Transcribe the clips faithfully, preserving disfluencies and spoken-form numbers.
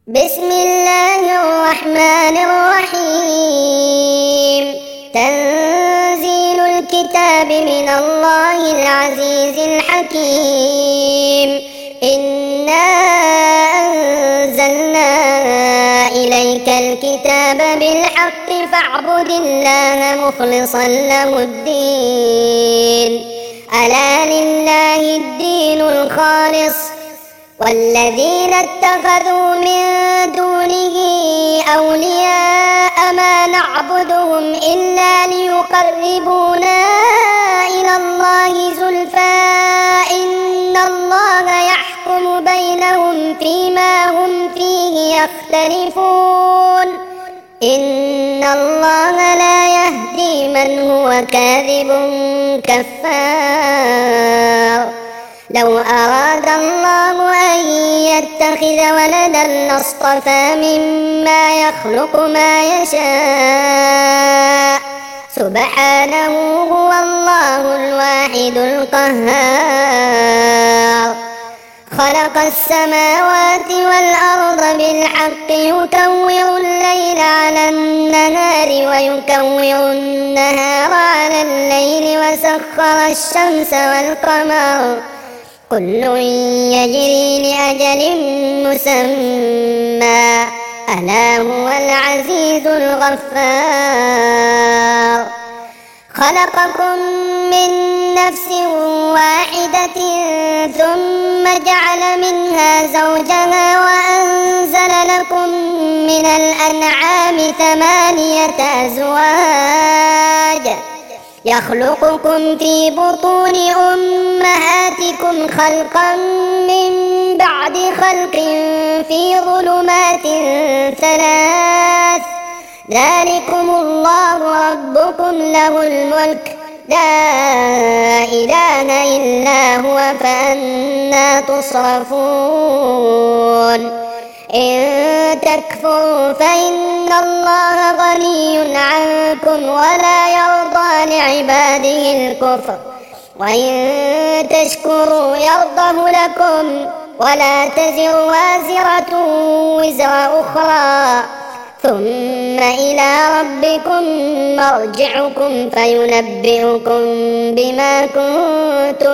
بسم الله الرحمن الرحيم. تنزيل الكتاب من الله العزيز الحكيم. إنا أنزلنا إليك الكتاب بالحق فاعبد الله مخلصا له الدين. ألا لله الدين الخالص والذين اتخذوا من دونه أولياء ما نعبدهم إلا ليقربونا إلى الله زلفى إن الله يحكم بينهم فيما هم فيه يختلفون إن الله لا يهدي من هو كاذب كفار. لو أراد الله أن يتخذ ولدا لاصطفى مما يخلق ما يشاء سبحانه هو الله الواحد القهار. خلق السماوات والأرض بالحق يكور الليل على النهار ويكور النهار على الليل وسخر الشمس والقمر كل يجري لأجل مسمى ألا هو العزيز الغفار. خلقكم من نفس واحدة ثم جعل منها زوجها وأنزل لكم من الأنعام ثمانية أزواج يخلقكم في بطون أمهاتكم خلقا من بعد خلق في ظلمات ثلاث ذلكم الله ربكم له الملك لا إله إلا هو فأنى تصرفون. إن تكفروا فإن الله غني عنكم ولا يرضى لعباده الكفر وإن تشكروا يرضه لكم ولا تزر وازرة وزر أخرى ثم إلى ربكم مرجعكم فينبئكم بما كنتم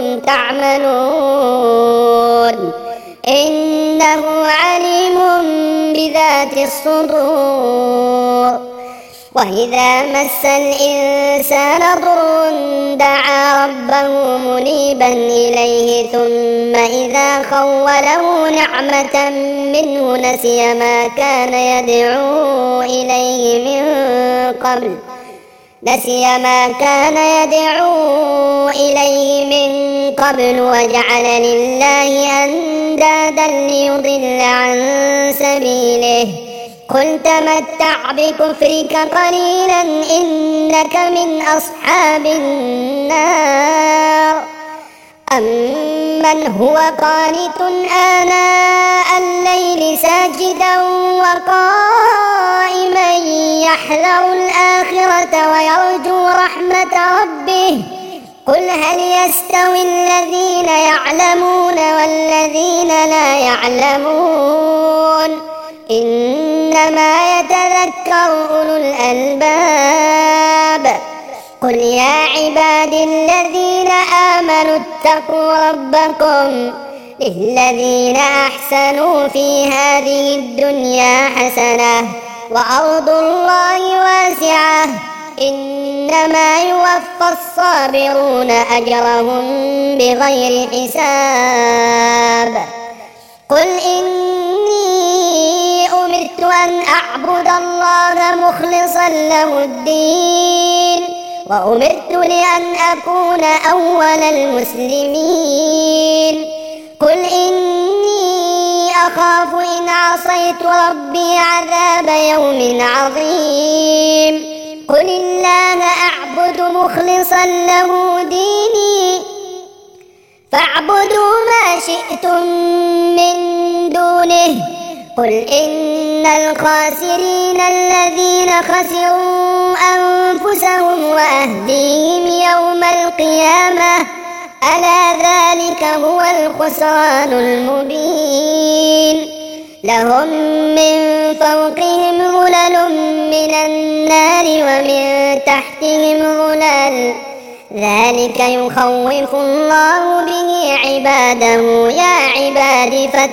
تعملون إنه عليم بذات الصدور. وإذا مس الإنسان ضر دعا ربه منيبا إليه ثم إذا خوله نعمة منه نسي ما كان يدعو إليه من قبل نسي ما كان يدعو إليه من قبل وجعل لله أندادا ليضل عن سبيله قل تمتع بكفرك قليلا إنك من أصحاب النار. أمن هو قانت آناء الليل ساجدا وقائما يحذر الآخرة ويرجو رحمة ربه قل هل يستوي الذين يعلمون والذين لا يعلمون إنما يتذكر أولو الألباب. قل يا عبادي الذين آمنوا اتقوا ربكم للذين أحسنوا في هذه الدنيا حسنة وأرض الله واسعة إنما يوفى الصابرون أجرهم بغير حساب. قل إني أمرت أن أعبد الله مخلصا له الدين وأمرت لأن أكون أول المسلمين. قل إني أخاف إن عصيت ربي عذاب يوم عظيم. قل الله أعبد مخلصا له ديني فاعبدوا ما شئتم من دونه. قل إن الخاسرين الذين خسروا أنفسهم وأهليهم يوم القيامة ألا ذلك هو الخسران المبين. لهم من فوقهم ظلل من النار ومن تحتهم ظلل ذلك يخوف الله به عباده يا عباد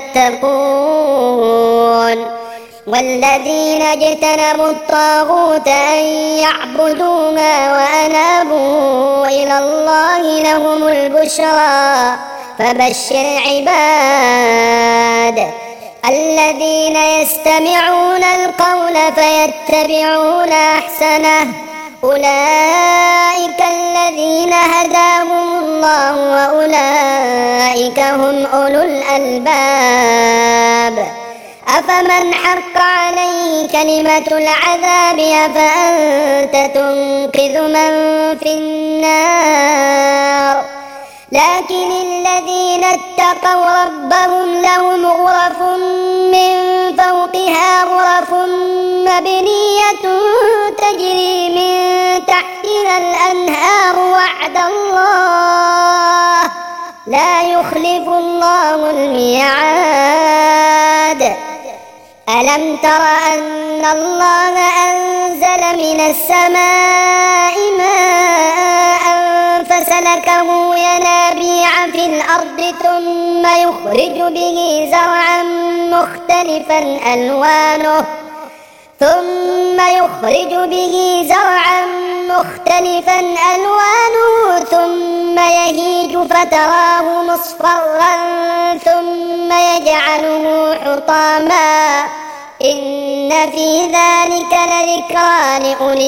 فاتقون والذين اجتنبوا الطاغوت أن يعبدوها وأنابوا إلى الله لهم البشرى فبشر عباد الذين يستمعون القول فيتبعون أحسنه أولئك الذين هداهم الله وأولئك هم أولو الألباب أفمن حق عليه كلمة العذاب أفأنت تنقذ من في النار لكن الذين اتقوا ربهم لهم غرف من فوقها غرف مبنية تجري من تحتها الأنهار وعد الله لا يخلف الله الميعاد ألم تر أن الله أنزل من السماء ماء فسلكه ينابيع في الأرض ثم يخرج به زرعا مختلفا ألوانه ثم يخرج به زرعا مختلفا ألوانه ثم يهيج فتراه مصفرا ثم يجعله حطاما إن في ذلك لذكرى لأولي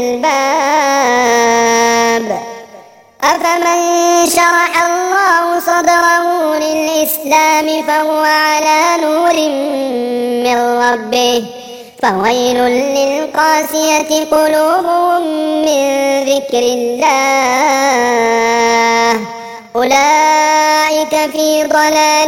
الألباب أفمن شرح الله صدره للإسلام فهو على نور من ربه فويل للقاسية قلوبهم من ذكر الله أولئك في ضلال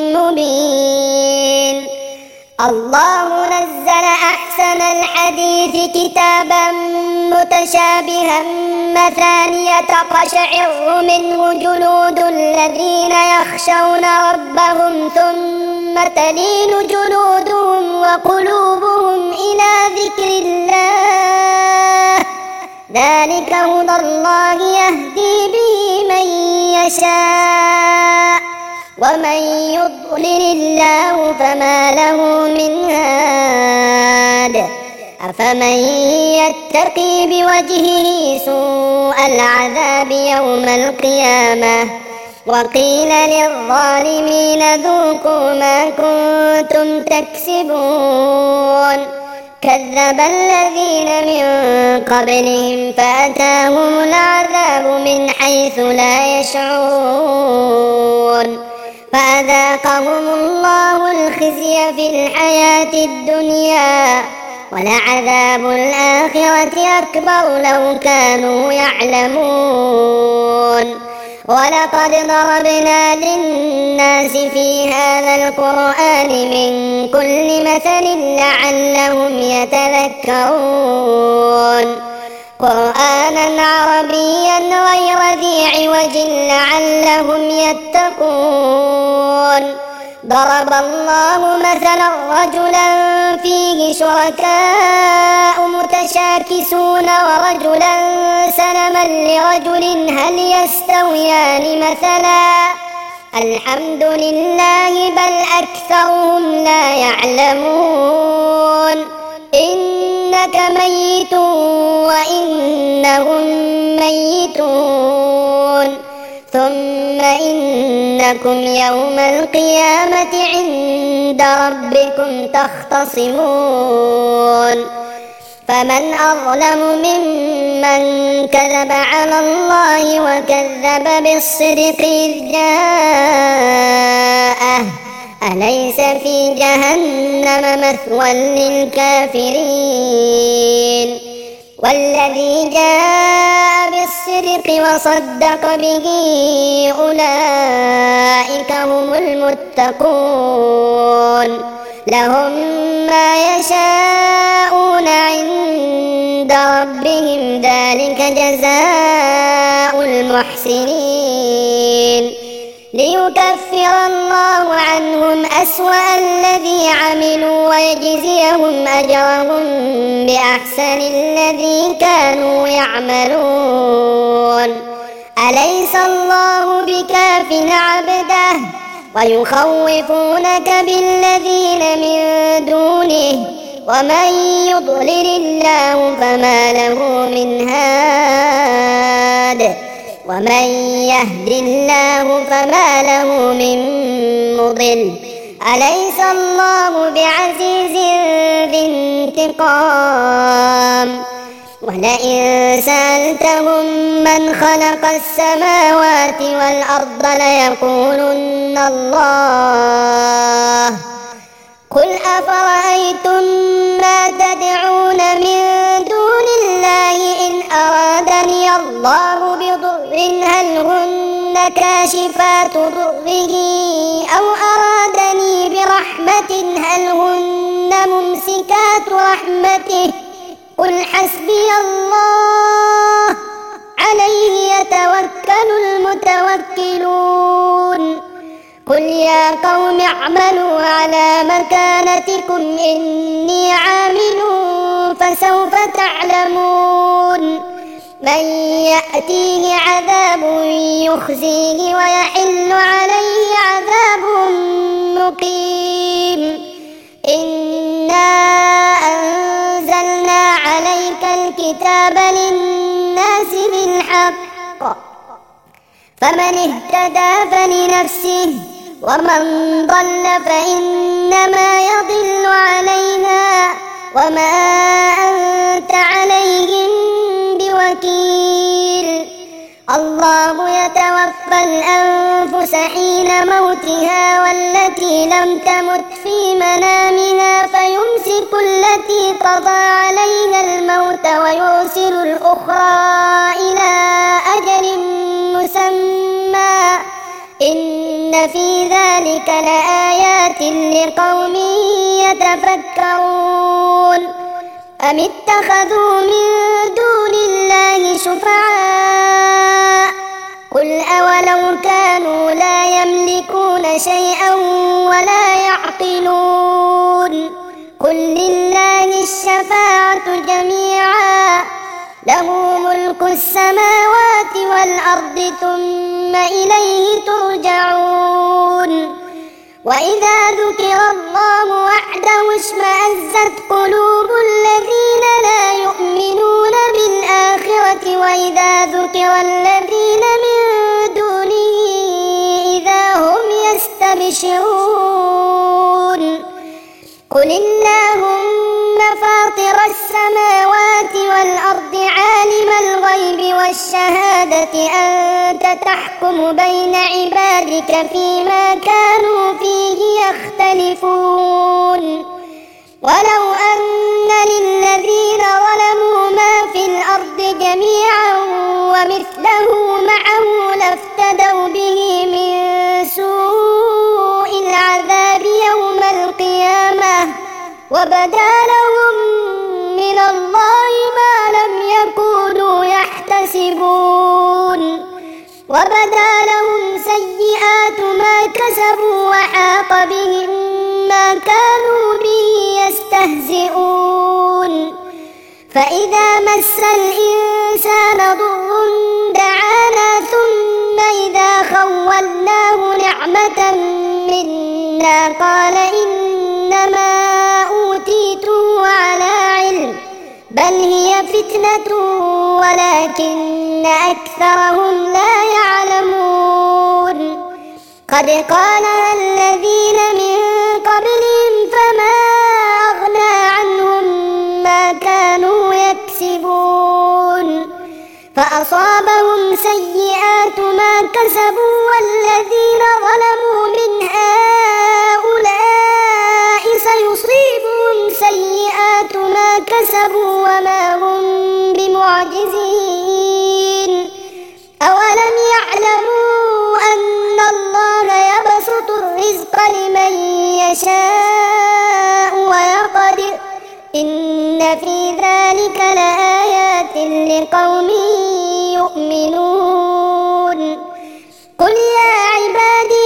مبين الله نزل أحسن الحديث كتابا متشابها مثانية تقشعر منه جلود الذين يخشون ربهم ثم تلين جلودهم وقلوبهم إلى ذكر الله ذلك هدى الله يهدي به من يشاء ومن يضلل الله فما له من هاد أفمن يتقي بوجهه سوء العذاب يوم القيامة وقيل للظالمين ذوقوا ما كنتم تكسبون كذب الذين من قبلهم فأتاهم العذاب من حيث لا يشعرون فأذاقهم الله الخزي في الحياة الدنيا ولعذاب الآخرة أكبر لو كانوا يعلمون ولقد ضربنا للناس في هذا القرآن من كل مثل لعلهم يتذكرون قرآنا عربيا غير ذي عوج لعلهم يتقون ضرب الله مثلا رجلا فيه شركاء متشاكسون ورجلا سلما لرجل هل يستويان مثلا الحمد لله بل أكثرهم لا يعلمون إنك ميت وإنهم ميتون ثم إنكم يوم القيامة عند ربكم تختصمون فمن أظلم ممن كذب على الله وكذب بالصدق إذ جاءه أليس في جهنم مثوى للكافرين والذي جاء بالصدق وصدق به أولئك هم المتقون لهم ما يشاءون عند ربهم ذلك جزاء المحسنين ليكفر الله عنهم أسوأ الذي عملوا ويجزيهم أجرهم بأحسن الذي كانوا يعملون. أليس الله بكاف عبده ويخوفونك بالذين من دونه ومن يضلل الله فما له من هاد ومن يهد الله فما له من مضل. أليس الله بعزيز ذي انتقام. ولئن سألتهم من خلق السماوات والأرض ليقولن الله قل أفرأيتم ما تدعون من دون الله إن أرادني الله بضر هل هن كاشفات ضره أو أرادني برحمة هل هن ممسكات رحمته قل حسبي الله عليه يتوكل المتوكلون. قل يا قوم اعملوا على مكانتكم إني عامل فسوف تعلمون من يأتيه عذاب يخزيه ويحل عليه عذاب مقيم. إنا أنزلنا عليك الكتاب للناس بالحق فمن اهتدى فلنفسه ومن ضل فإنما يضل عليها وما أنت عليهم بوكيل. الله يتوفى الأنفس حين موتها والتي لم تمت في منامها فيمسك التي قضى عليها الموت ويرسل الأخرى إلى أجل مسمى إن في ذلك لآيات لقوم يتفكرون. أم اتخذوا من دون الله شفعاء قل أولو كانوا لا يملكون شيئا ولا يعقلون قل لله الشفاعة جميعا له ملك السماوات والأرض ثم إليه ترجعون. وإذا ذكر الله وحده اشمأزت قلوب الذين لا يؤمنون بالآخرة وإذا ذكر الذين من دونه إذا هم يستبشرون. قل اللهم فاطر السماوات والأرض عالم الغيب والشهادة أنت تحكم بين عبادك فيما كانوا فيه يختلفون. ولو أن للذين ظلموا ما في الأرض جميعا ومثله معه لافتدوا به من سوء العذاب يوم القيامة وبدا لهم من الله ما لم يكونوا يحتسبون. وبدا لهم سيئات ما كسبوا وحاق بهم ما كانوا به يستهزئون. فإذا مس الإنسان ضر دعانا ثم إذا خولناه نعمة منا قال إنما أوتيته على علم بل هي فتنة ولكن أكثرهم لا يعلمون. قد قالها الذين من قبلهم فما أغنى عنهم ما كانوا يكسبون فأصابهم سيئات ما كسبوا والذين ظلموا من هؤلاء سيصيبهم سيئات ما كسبوا وما هم بمعجزين. أولم يعلموا أن الله يبسط الرزق لمن يشاء ويقدر إن في ذلك لآيات لقوم يؤمنون. قل يا عبادي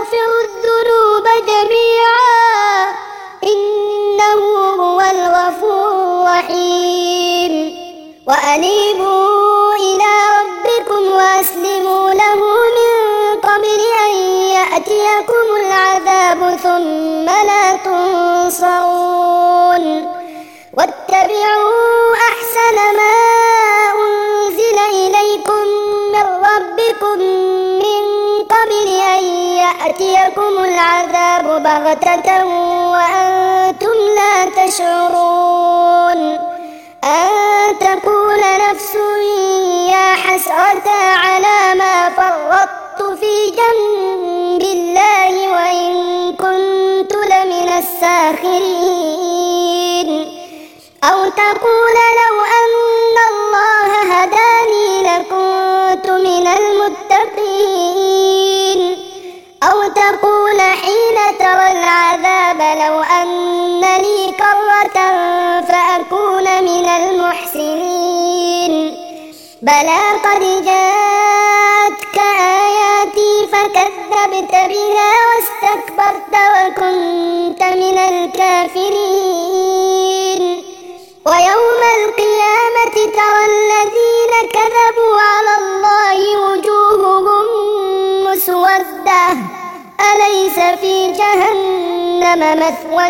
يغفر الذنوب جميعا إنه هو الغفور الرحيم وأنيبوا إلى ربكم وأسلموا له من قبل أن يأتيكم العذاب ثم لا تنصرون واتبعوا أحسن ما أنزل إليكم من ربكم من قبل أن يأتيكم العذاب بغتة وأنتم لا تشعرون أن تقول نفس يا حسرة على ما فرطت في جنب الله وإن كنت لمن الساخرين أو تقول لو أن الله هداني لكنت من المتقين أو تقول حين ترى العذاب لو أن لي كرة فأكون من المحسنين بلى قد جاءتك آياتي فكذبت بها واستكبرت وكنت من الكافرين ويوم القيامة ترى الذين كذبوا على الله وجوههم مسودة أليس في جهنم مثوى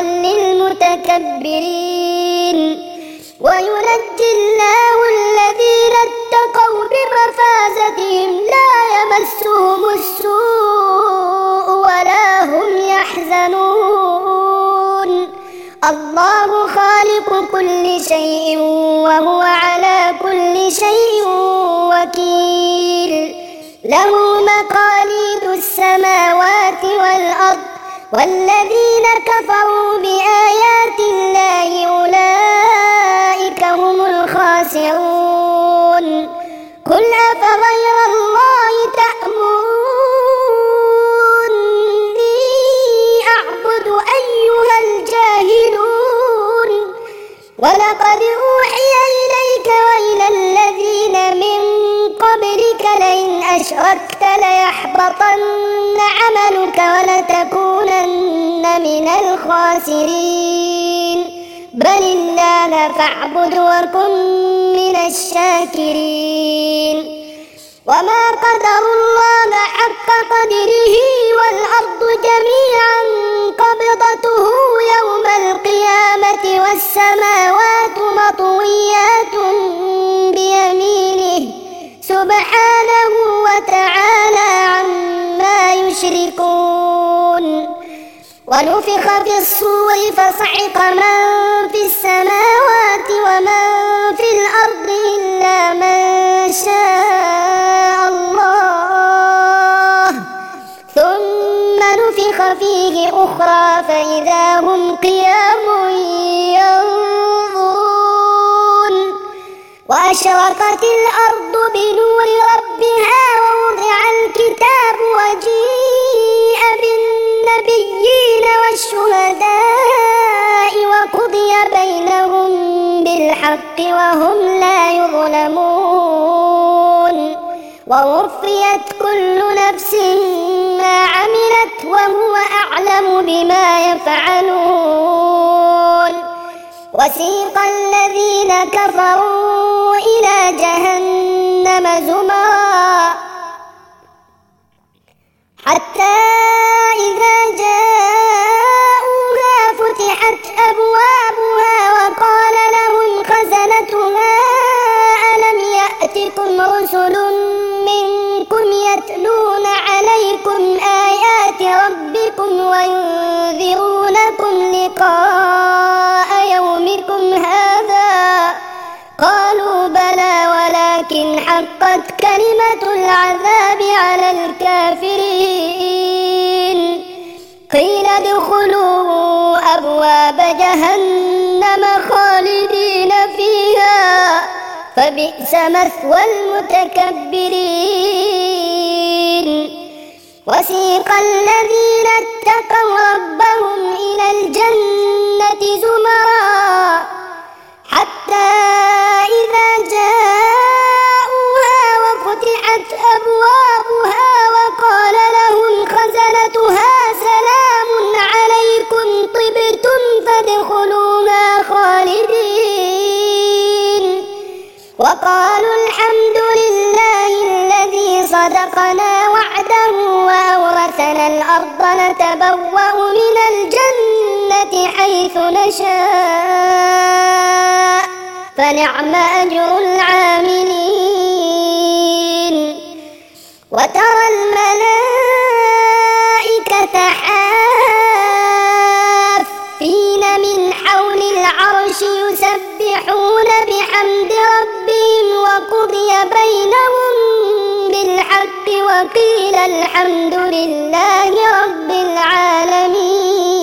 للمتكبرين وينجي الله الذين اتقوا بمفازتهم لا يمسهم السوء ولا هم يحزنون الله خالق كل شيء وهو على كل شيء وكيل له مقاليد السماوات والأرض والذين كفروا بآيات الله أولئك هم الخاسرون قل أفغير الله تأمروني أعبد أيها الجاهلون ولقد أوحي إليك وإلى الذين من قبلك لئن أشركت ليحبطن عملك ولتكونن من الخاسرين بل الله فاعبد وكن من الشاكرين وما قدر الله حق قدره والأرض جميعا قبضته يوم القيامة والسماوات مطويات بيمينه سبحانه وتعالى عما يشركون ونفخ في الصور فصعق من في السماوات ومن في الأرض إلا من شاء الله ثم نفخ فيه أخرى فإذا هم قيام ينظرون وأشرقت الأرض بنور ربها ووضع الكتاب وجيء بالنبيين والشهداء وقضي بينهم بالحق وهم لا يظلمون ووفيت كل نفس ما عملت وهو أعلم بما يفعلون وسيق الذين كفروا إلى جهنم زمرا حتى إذا جاءوها فتحت أبوابها وقال لهم خزنتها ألم يأتكم رسل منكم يتلون عليكم آيات ربكم وينذرونكم لقاء يومكم هذا قالوا بلى ولكن حقت كلمة العذاب على الكافرين قيل ادخلوا أبواب جهنم خالدين فيها فبئس مثوى المتكبرين وسيق الذين اتقوا ربهم إلى الجنة زمرا حتى إذا جاءوها وفتحت أبوابها وقال لهم خزنتها وقالوا الحمد لله الذي صدقنا وعده وأورثنا الأرض نتبوأ من الجنة حيث نشاء فنعم أجر العاملين. وترى الملائكة حافين من حول العرش يسبحون بحمد ربهم وقضي بينهم بالحق وقيل الحمد لله رب العالمين.